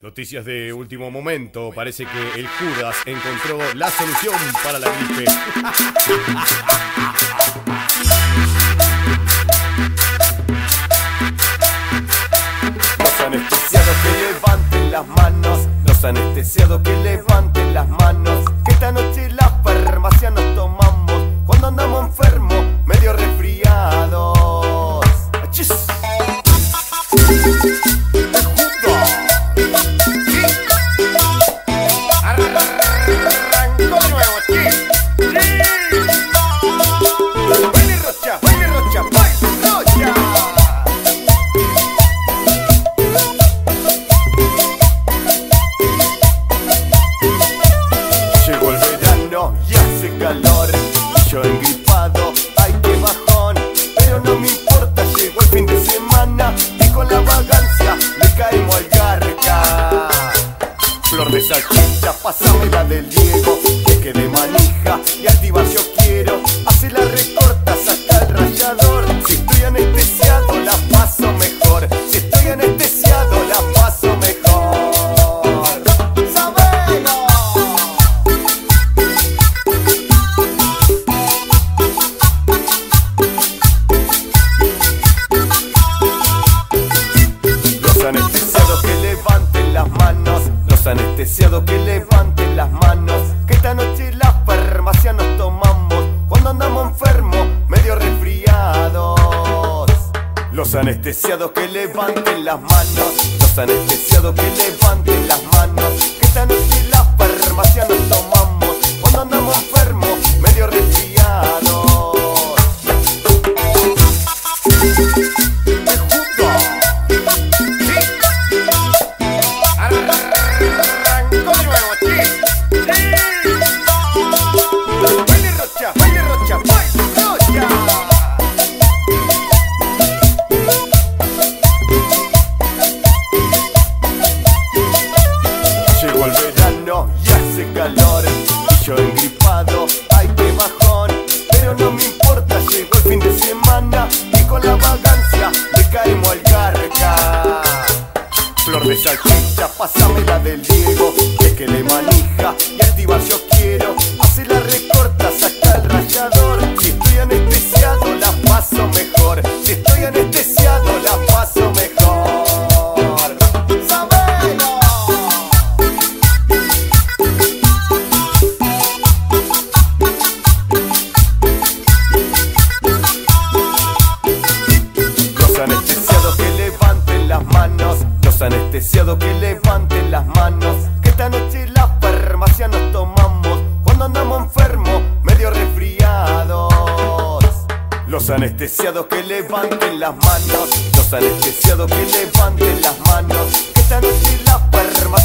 Noticias de último momento. Parece que el Judas encontró la solución para la gripe. Los anestesiados que levanten las manos. Los anestesiados que levanten las manos. Que esta noche la farmacia nos tomamos cuando andamos enfermos, medio resfriados. ¡Achis! Llegó el verano y hace calor, y yo engripado, ay qué bajón. Pero no me importa, llegó el fin de semana y con la vagancia le caemos al garca. Flor de salchicha, pásame la del Diego, que quede manija y activa yo quiero. Hace la recorta, saca el rallador. Si estoy anestesiado la paso mejor. Si estoy anestesiado la paso mejor. Los anestesiados que levanten las manos. Los anestesiados que levanten las manos. Que esta noche la farmacia nos tomamos cuando andamos enfermos, medio resfriados. Los anestesiados que levanten las manos. Los anestesiados que levanten las manos. Que esta noche la farmacia nos tomamos cuando andamos enfermos, medio resfriados. Llegó el verano y hace calor, y yo engripado, ay qué bajón. Pero no me importa, llegó el fin de semana y con la vagancia le caemos al garca. Flor de salchicha, pásame la del Diego, que quede manija y activa yo quiero. Hace la recorta, saca el rallador. Si estoy anestesiado la paso mejor. Si estoy anestesiado la paso mejor. ¡Sabelo! Los anestesiados que levanten las manos. Los anestesiados que levanten las manos. Que esta noche la farmacia nos tomamos cuando andamos enfermos, medio resfriados. Los anestesiados que levanten las manos. Los anestesiados que levanten las manos. Que esta noche la farmacia